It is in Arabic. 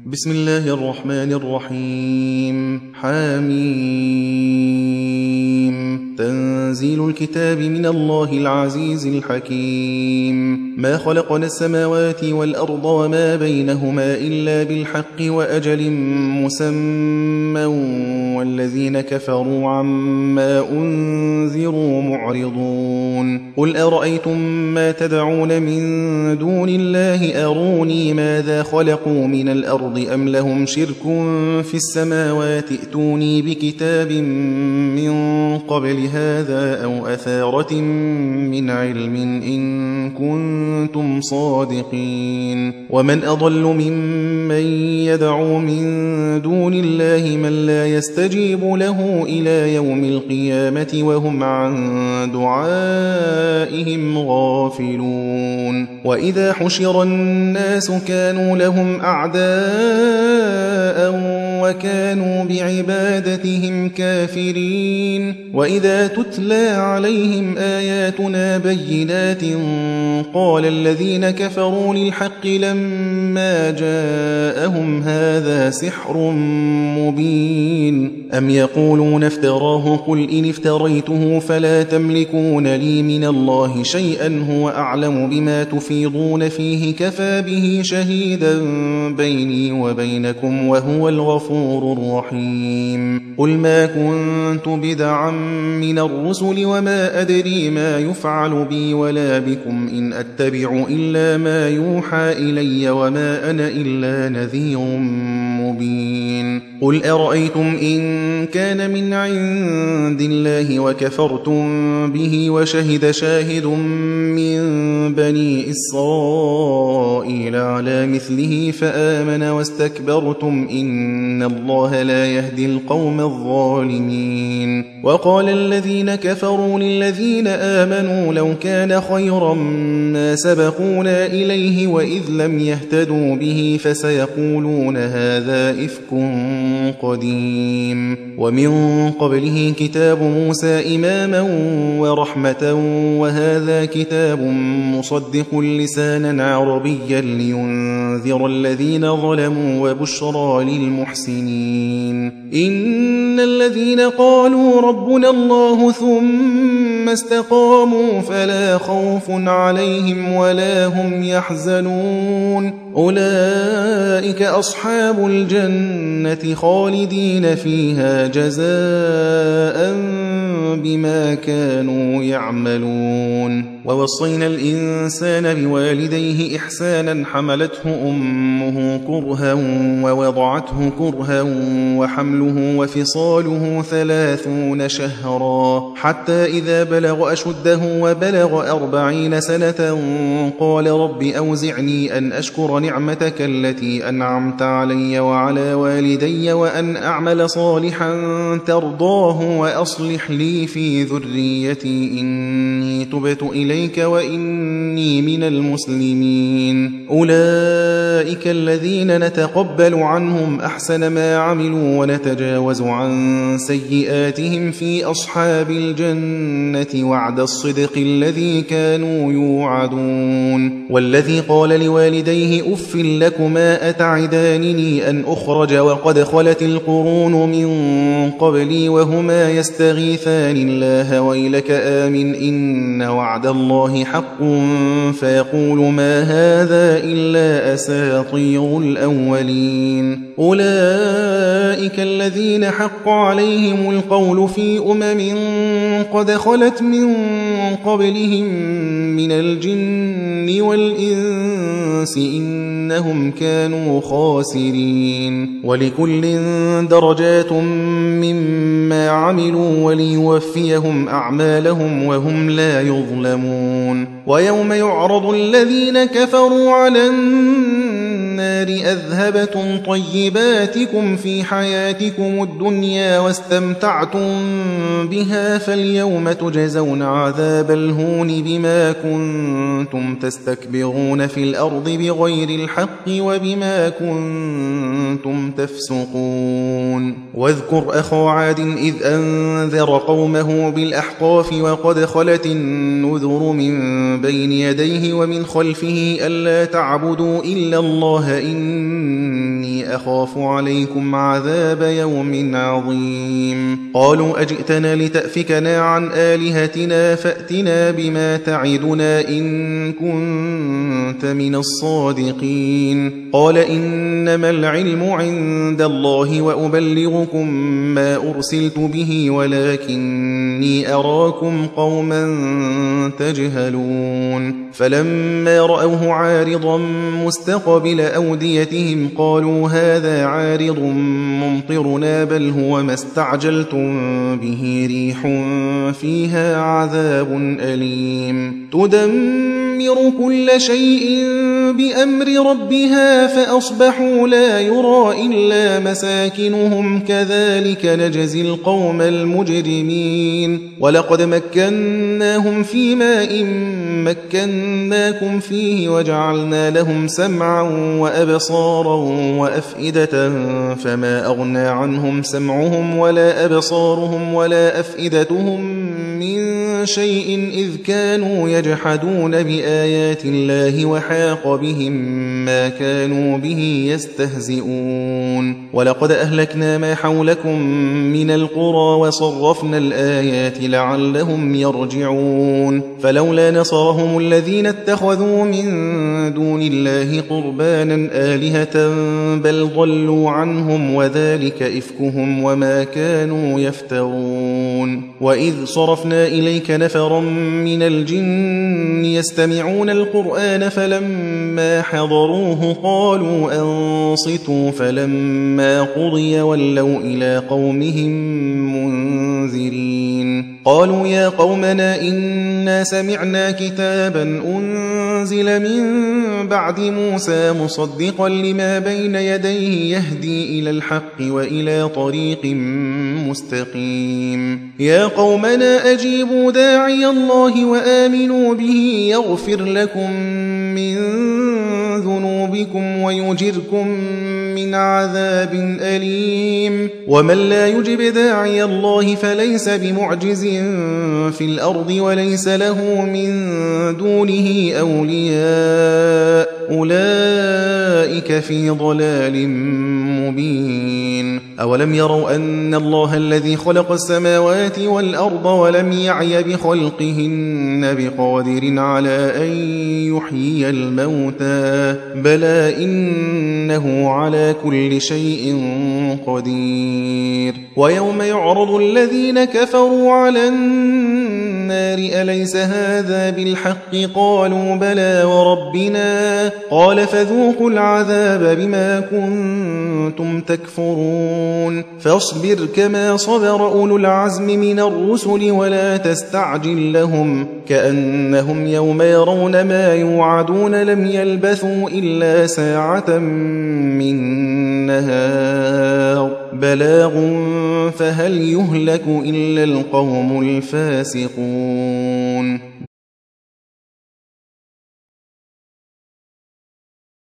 بسم الله الرحمن الرحيم. حميم. تنزيل الكتاب من الله العزيز الحكيم. ما خلقنا السماوات والأرض وما بينهما إلا بالحق وأجل مسمى والذين كفروا عما أنذروا معرضون. قل أرأيتم ما تدعون من دون الله أروني ماذا خلقوا من الأرض أم لهم شرك في السماوات ائتوني بكتاب من قبل هذا أو أثارة من علم إن كنتم صادقين. ومن أضل ممن يدعو من دون الله من لا يستجيب له إلى يوم القيامة وهم عن دعائهم غافلون. وإذا حشر الناس كانوا لهم أعداء وكانوا بعبادتهم كافرين. وإذا تتلى عليهم آياتنا بينات قال الذين كفروا للحق لما جاءهم هذا سحر مبين. أم يقولون افتراه قل إن افتريته فلا تملكون لي من الله شيئا هو أعلم بما تفيضون فيه كفى به شهيدا بيني وبينكم وهو الغفور الرحيم. قل ما كنت بدعا من الرسل وما أدري ما يفعل بي ولا بكم إن أتبع إلا ما يوحى إلي وما أنا إلا نذير مبين. قل أرأيتم إن كان من عند الله وكفرتم به وشهد شاهد من بني إسرائيل على مثله فآمن واستكبرتم إن الله لا يهدي القوم الظالمين. وقال الذين كفروا للذين آمنوا لو كان خيرا ما سبقونا إليه وإذ لم يهتدوا به فسيقولون هذا إفك قديم. ومن قبله كتاب موسى إماما ورحمة وهذا كتاب مصدق لسانا عربيا لينذر الذين ظلموا وبشرى للمحسنين. إن الذين قالوا ربنا الله ثم استقاموا فلا خوف عليهم ولا هم يحزنون أولئك أصحاب الجنة خالدين فيها جزاء بما كانوا يعملون. ووصينا الإنسان بوالديه إحسانا حملته أمه كرها ووضعته كرها وحمله وفصاله 30 شهرا حتى إذا بلغ أشده وبلغ 40 سنة قال رب أوزعني أن أشكر نعمتك التي أنعمت علي وعلى والدي وأن أعمل صالحا ترضاه وأصلح لي في ذريتي إني تبت إليك وإني من المسلمين. أولئك الذين نتقبل عنهم أحسن ما عملوا ونتجاوز عن سيئاتهم في أصحاب الجنة وعد الصدق الذي كانوا يوعدون. والذي قال لوالديه أف لكما أتعدانني أن أخرج وقد خلت القرون من قبلي وهما يستغيثان الله ويلك آمن إن وعد الله حق فيقول ما هذا إلا أساطير الأولين. أولئك الذين حق عليهم القول في قد خلت من قبلهم من الجن والإنس إنهم كانوا خاسرين. ولكل درجات مما عملوا وليوفيهم أعمالهم وهم لا يظلمون. ويوم يعرض الذين كفروا على النار أذهبتم طيباتكم في حياتكم الدنيا واستمتعتم بها فاليوم تجزون عذاب الهون بما كنتم تستكبرون في الأرض بغير الحق وبما كنتم تفسقون. واذكر أخا عاد إذ أنذر قومه بالأحقاف وقد خلت النذر من بين يديه ومن خلفه ألا تعبدوا إلا الله إني أخاف عليكم عذاب يوم عظيم قالوا أجئتنا لتأفكنا عن آلهتنا فأتنا بما تعدنا إن كنت من الصادقين قال إنما العلم عند الله وأبلغكم ما أرسلت به ولكني أراكم قوما تجهلون فلما رأوه عارضا مستقبل أوديتهم قالوا هذا عارض ممطرنا بل هو ما استعجلتم به ريح فيها عذاب أليم تدمر كل شيء بأمر ربها فأصبحوا لا يرى إلا مساكنهم كذلك نجزي القوم المجرمين ولقد مكناهم في ماء مكناكم فيه وجعلنا لهم سمعا وأبصارا وأفئدة فما أغنى عنهم سمعهم ولا أبصارهم ولا أفئدتهم من شيء إذ كانوا يجحدون بآيات الله وحاق بهم ما كانوا به يستهزئون ولقد أهلكنا ما حولكم من القرى وصرفنا الآيات لعلهم يرجعون فلولا نصرهم الذين اتخذوا من دون الله قربانا آلهة بل ضلوا عنهم وذلك إفكهم وما كانوا يفترون وإذ صرفنا إليك نفرا من الجن يستمعون القرآن فلما حضروه قالوا أنصتوا فلما قضي ولوا إلى قومهم منذرين قالوا يا قومنا إنا سمعنا كتابا أنزل من بعد موسى مصدقا لما بين يديه يهدي إلى الحق وإلى طريق مستقيم يا قومنا أجيبوا داعي الله وآمنوا به يغفر لكم من ذنوبكم ويجركم من عذاب أليم ومن لا يجب داعي الله فليس بمعجز في الأرض وليس له من دونه أولياء أولئك في ضلال مبين أولم يروا أن الله الذي خلق السماوات والأرض ولم يعي بخلقهن بقادر على أن يحيي الموتى بلى إنه على كل شيء قدير ويوم يعرض الذين كفروا على النار أليس هذا بالحق قالوا بلى وربنا قال فذوقوا العذاب بما كنتم تكفرون فاصبر كما صبر أولو العزم من الرسل ولا تستعجل لهم كأنهم يوم يرون ما يوعدون لم يلبثوا إلا ساعة من نهار بلاغ فهل يهلك إلا القوم الفاسقون